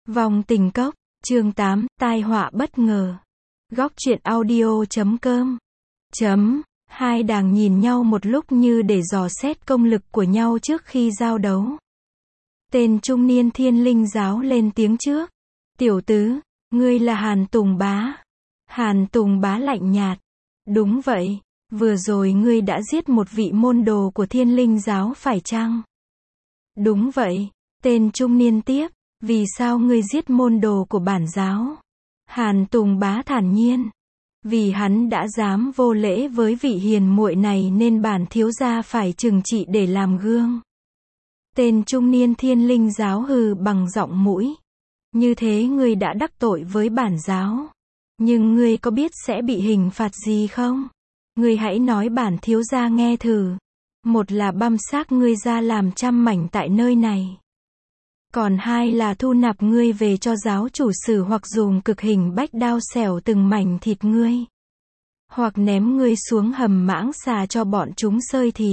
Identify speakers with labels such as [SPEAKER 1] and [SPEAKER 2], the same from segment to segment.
[SPEAKER 1] Vong tình cốc, chương 8, tai họa bất ngờ. Góc truyện audio.com. Hai đàng nhìn nhau một lúc như để dò xét công lực của nhau trước khi giao đấu. Tên trung niên Thiên Linh giáo lên tiếng trước. Tiểu tứ, ngươi là Hàn Tùng Bá. Hàn Tùng Bá lạnh nhạt. Đúng vậy, vừa rồi ngươi đã giết một vị môn đồ của Thiên Linh giáo phải chăng? Đúng vậy, tên trung niên tiếp. Vì sao ngươi giết môn đồ của bản giáo? Hàn Tùng Bá thản nhiên. Vì hắn đã dám vô lễ với vị hiền muội này nên bản thiếu gia phải trừng trị để làm gương. Tên trung niên Thiên Linh giáo hừ bằng giọng mũi. Như thế ngươi đã đắc tội với bản giáo. Nhưng ngươi có biết sẽ bị hình phạt gì không? Ngươi hãy nói bản thiếu gia nghe thử. Một là băm xác ngươi ra làm trăm mảnh tại nơi này. Còn hai là thu nạp ngươi về cho giáo chủ xử hoặc dùng cực hình bách đao xẻo từng mảnh thịt ngươi. Hoặc ném ngươi xuống hầm mãng xà cho bọn chúng xơi thịt.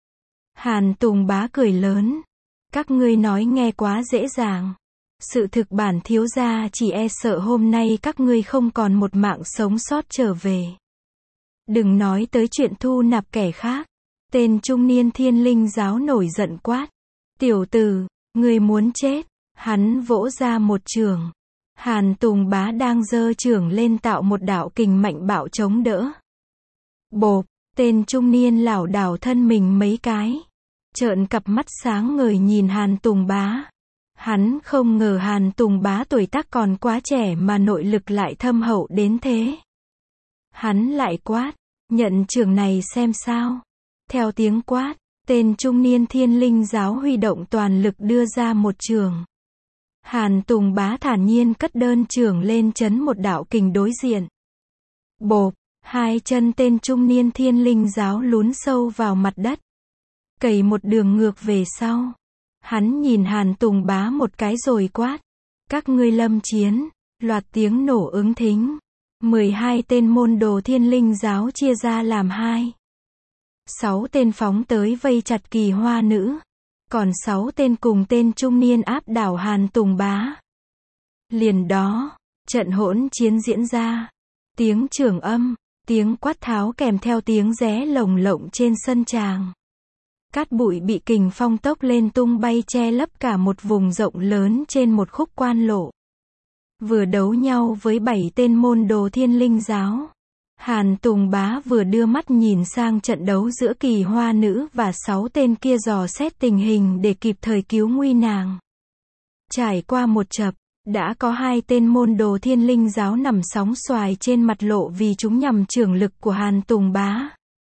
[SPEAKER 1] Hàn Tùng Bá cười lớn. Các ngươi nói nghe quá dễ dàng. Sự thực bản thiếu gia chỉ e sợ hôm nay các ngươi không còn một mạng sống sót trở về. Đừng nói tới chuyện thu nạp kẻ khác. Tên trung niên Thiên Linh giáo nổi giận quát. Tiểu tử, ngươi muốn chết. Hắn vỗ ra một chưởng. Hàn Tùng Bá đang giơ chưởng lên tạo một đạo kình mạnh bạo chống đỡ. Bộp, tên trung niên lảo đảo thân mình mấy cái. Trợn cặp mắt sáng ngời nhìn Hàn Tùng Bá. Hắn không ngờ Hàn Tùng Bá tuổi tác còn quá trẻ mà nội lực lại thâm hậu đến thế. Hắn lại quát, nhận chưởng này xem sao. Theo tiếng quát, tên trung niên Thiên Linh giáo huy động toàn lực đưa ra một chưởng. Hàn Tùng Bá thản nhiên cất đơn chưởng lên chấn một đạo kình đối diện. Bộp, hai chân tên trung niên Thiên Linh giáo lún sâu vào mặt đất. Cày một đường ngược về sau. Hắn nhìn Hàn Tùng Bá một cái rồi quát. Các ngươi lâm chiến. Loạt tiếng nổ ứng thính. 12 tên môn đồ Thiên Linh giáo chia ra làm hai. 6 tên phóng tới vây chặt Kỳ Hoa nữ. Còn 6 tên cùng tên trung niên áp đảo Hàn Tùng Bá. Liền đó, trận hỗn chiến diễn ra. Tiếng chưởng âm, tiếng quát tháo kèm theo tiếng ré lồng lộng trên sân tràng. Cát bụi bị kình phong tốc lên tung bay che lấp cả một vùng rộng lớn trên một khúc quan lộ. Vừa đấu nhau với 7 tên môn đồ Thiên Linh giáo. Hàn Tùng Bá vừa đưa mắt nhìn sang trận đấu giữa Kỳ Hoa nữ và 6 tên kia dò xét tình hình để kịp thời cứu nguy nàng. Trải qua một chập, đã có 2 tên môn đồ Thiên Linh giáo nằm sóng xoài trên mặt lộ vì chúng nhằm chưởng lực của Hàn Tùng Bá.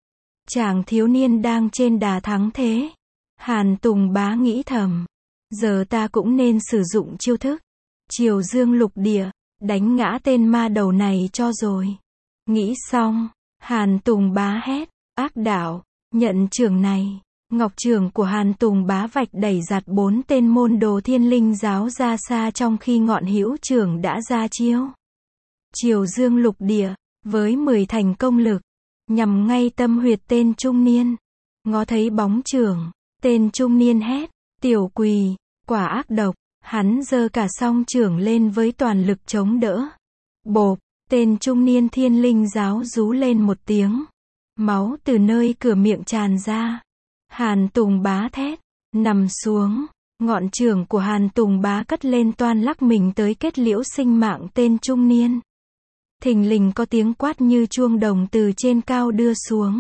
[SPEAKER 1] Chàng thiếu niên đang trên đà thắng thế. Hàn Tùng Bá nghĩ thầm. Giờ ta cũng nên sử dụng chiêu thức. Triều Dương lục địa, đánh ngã tên ma đầu này cho rồi. Nghĩ xong, Hàn Tùng Bá hét, ác đạo, nhận chưởng này. Ngọc chưởng của Hàn Tùng Bá vạch đẩy giạt 4 tên môn đồ Thiên Linh giáo ra xa trong khi ngọn hữu chưởng đã ra chiêu. Triều Dương lục địa, với 10 thành công lực, nhằm ngay tâm huyệt tên trung niên. Ngó thấy bóng chưởng, tên trung niên hét, tiểu quỳ, quả ác độc. Hắn giơ cả song chưởng lên với toàn lực chống đỡ. Bộp, tên trung niên Thiên Linh giáo rú lên một tiếng. Máu từ nơi cửa miệng tràn ra. Hàn Tùng Bá thét, nằm xuống. Ngọn chưởng của Hàn Tùng Bá cất lên toan lắc mình tới kết liễu sinh mạng tên trung niên. Thình lình có tiếng quát như chuông đồng từ trên cao đưa xuống.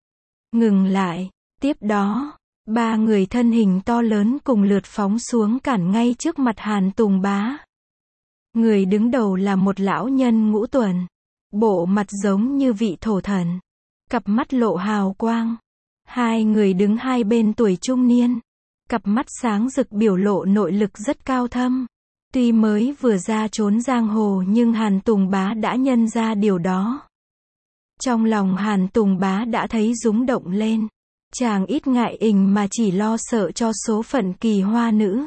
[SPEAKER 1] Ngừng lại, tiếp đó. 3 người thân hình to lớn cùng lượt phóng xuống cản ngay trước mặt Hàn Tùng Bá. Người đứng đầu là một lão nhân ngũ tuần. Bộ mặt giống như vị thổ thần. Cặp mắt lộ hào quang. 2 người đứng hai bên tuổi trung niên. Cặp mắt sáng rực biểu lộ nội lực rất cao thâm. Tuy mới vừa ra trốn giang hồ nhưng Hàn Tùng Bá đã nhận ra điều đó. Trong lòng Hàn Tùng Bá đã thấy rúng động lên. Chàng ít ngại ình mà chỉ lo sợ cho số phận Kỳ Hoa nữ.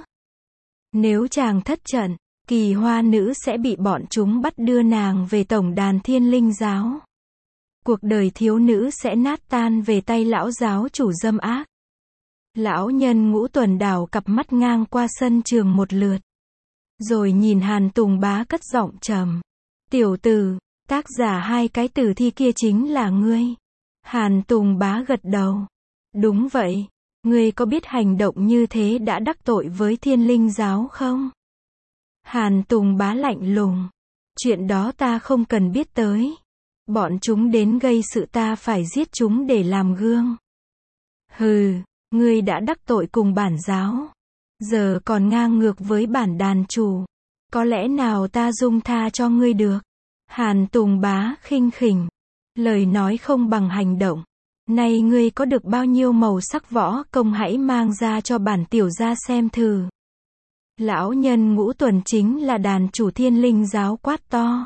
[SPEAKER 1] Nếu chàng thất trận, Kỳ Hoa nữ sẽ bị bọn chúng bắt đưa nàng về tổng đàn Thiên Linh giáo. Cuộc đời thiếu nữ sẽ nát tan về tay lão giáo chủ dâm ác. Lão nhân ngũ tuần đảo cặp mắt ngang qua sân trường một lượt. Rồi nhìn Hàn Tùng Bá cất giọng trầm. Tiểu tử, tác giả hai cái tử thi kia chính là ngươi. Hàn Tùng Bá gật đầu. Đúng vậy. Ngươi có biết hành động như thế đã đắc tội với Thiên Linh giáo không? Hàn Tùng Bá lạnh lùng. Chuyện đó ta không cần biết tới. Bọn chúng đến gây sự ta phải giết chúng để làm gương. Hừ, ngươi đã đắc tội cùng bản giáo. Giờ còn ngang ngược với bản đàn chủ. Có lẽ nào ta dung tha cho ngươi được? Hàn Tùng Bá khinh khỉnh. Lời nói không bằng hành động. Nay ngươi có được bao nhiêu màu sắc võ công hãy mang ra cho bản tiểu gia xem thử. Lão nhân Ngũ Tuần chính là đàn chủ Thiên Linh giáo quát to.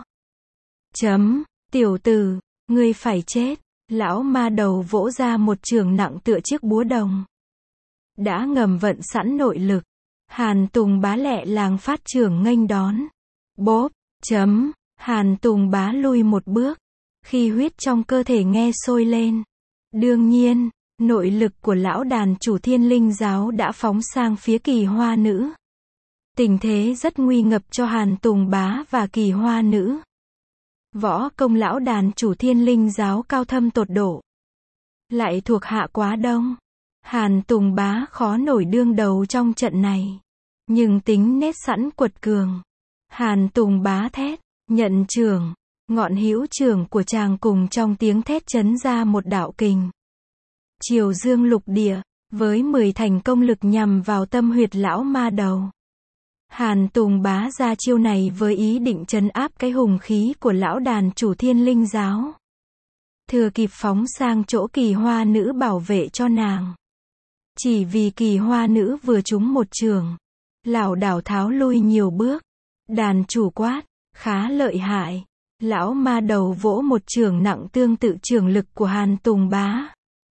[SPEAKER 1] Tiểu tử, ngươi phải chết. Lão ma đầu vỗ ra một chưởng nặng tựa chiếc búa đồng. Đã ngầm vận sẵn nội lực. Hàn Tùng Bá lẹ làng phát chưởng nghênh đón. Bốp. Hàn Tùng Bá lui một bước. Khi huyết trong cơ thể nghe sôi lên. Đương nhiên, nội lực của lão đàn chủ Thiên Linh giáo đã phóng sang phía Kỳ Hoa nữ. Tình thế rất nguy ngập cho Hàn Tùng Bá và Kỳ Hoa nữ. Võ công lão đàn chủ Thiên Linh giáo cao thâm tột độ. Lại thuộc hạ quá đông. Hàn Tùng Bá khó nổi đương đầu trong trận này. Nhưng tính nết sẵn quật cường. Hàn Tùng Bá thét, nhận chưởng. Ngọn hữu chưởng của chàng cùng trong tiếng thét chấn ra một đạo kình. Triều dương lục địa, với 10 thành công lực nhằm vào tâm huyệt lão ma đầu. Hàn Tùng Bá ra chiêu này với ý định trấn áp cái hùng khí của lão đàn chủ Thiên Linh giáo. Thừa kịp phóng sang chỗ Kỳ Hoa nữ bảo vệ cho nàng. Chỉ vì Kỳ Hoa nữ vừa trúng một chưởng, lảo đảo tháo lui nhiều bước. Đàn chủ quát, khá lợi hại. Lão ma đầu vỗ một chưởng nặng tương tự chưởng lực của Hàn Tùng Bá.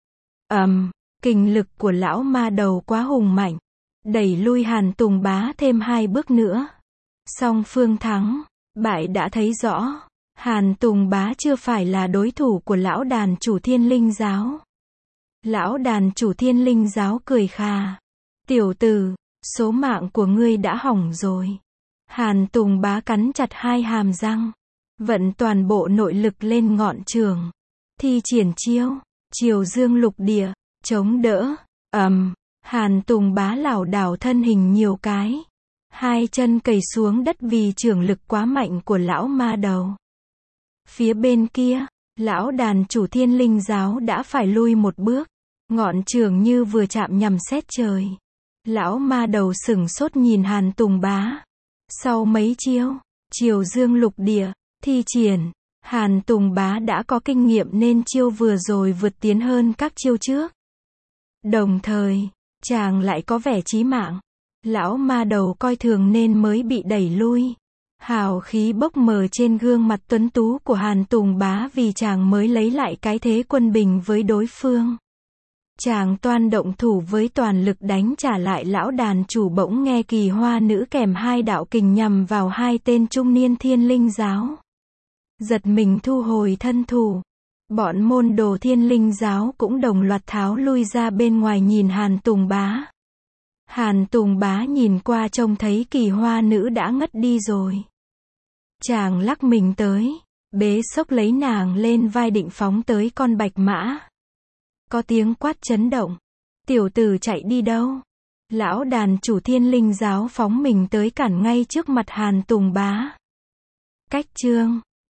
[SPEAKER 1] Kình lực của lão ma đầu quá hùng mạnh. Đẩy lui Hàn Tùng Bá thêm 2 bước nữa. Song phương thắng, bại đã thấy rõ. Hàn Tùng Bá chưa phải là đối thủ của lão đàn chủ Thiên Linh giáo. Lão đàn chủ Thiên Linh giáo cười khà. Tiểu tử, số mạng của ngươi đã hỏng rồi. Hàn Tùng Bá cắn chặt 2 hàm răng. Vận toàn bộ nội lực lên ngọn chưởng. Thi triển chiêu, triều dương lục địa, chống đỡ. Hàn Tùng Bá lảo đảo thân hình nhiều cái. 2 chân cầy xuống đất vì chưởng lực quá mạnh của lão ma đầu. Phía bên kia, lão đàn chủ Thiên Linh giáo đã phải lui một bước. Ngọn chưởng như vừa chạm nhằm xét trời. Lão ma đầu sửng sốt nhìn Hàn Tùng Bá. Sau mấy chiêu, triều dương lục địa, thi triển, Hàn Tùng Bá đã có kinh nghiệm nên chiêu vừa rồi vượt tiến hơn các chiêu trước. Đồng thời, chàng lại có vẻ chí mạng. Lão ma đầu coi thường nên mới bị đẩy lui. Hào khí bốc mờ trên gương mặt tuấn tú của Hàn Tùng Bá vì chàng mới lấy lại cái thế quân bình với đối phương. Chàng toan động thủ với toàn lực đánh trả lại lão đàn chủ bỗng nghe Kỳ Hoa nữ kèm 2 đạo kình nhằm vào 2 tên trung niên Thiên Linh giáo. Giật mình thu hồi thân thủ. Bọn môn đồ Thiên Linh giáo cũng đồng loạt tháo lui ra bên ngoài nhìn Hàn Tùng Bá. Hàn Tùng Bá nhìn qua trông thấy Kỳ Hoa nữ đã ngất đi rồi. Chàng lắc mình tới, bế xốc lấy nàng lên vai định phóng tới con bạch mã. Có tiếng quát chấn động. Tiểu tử chạy đi đâu? Lão đàn chủ Thiên Linh giáo phóng mình tới cản ngay trước mặt Hàn Tùng Bá. Cách chương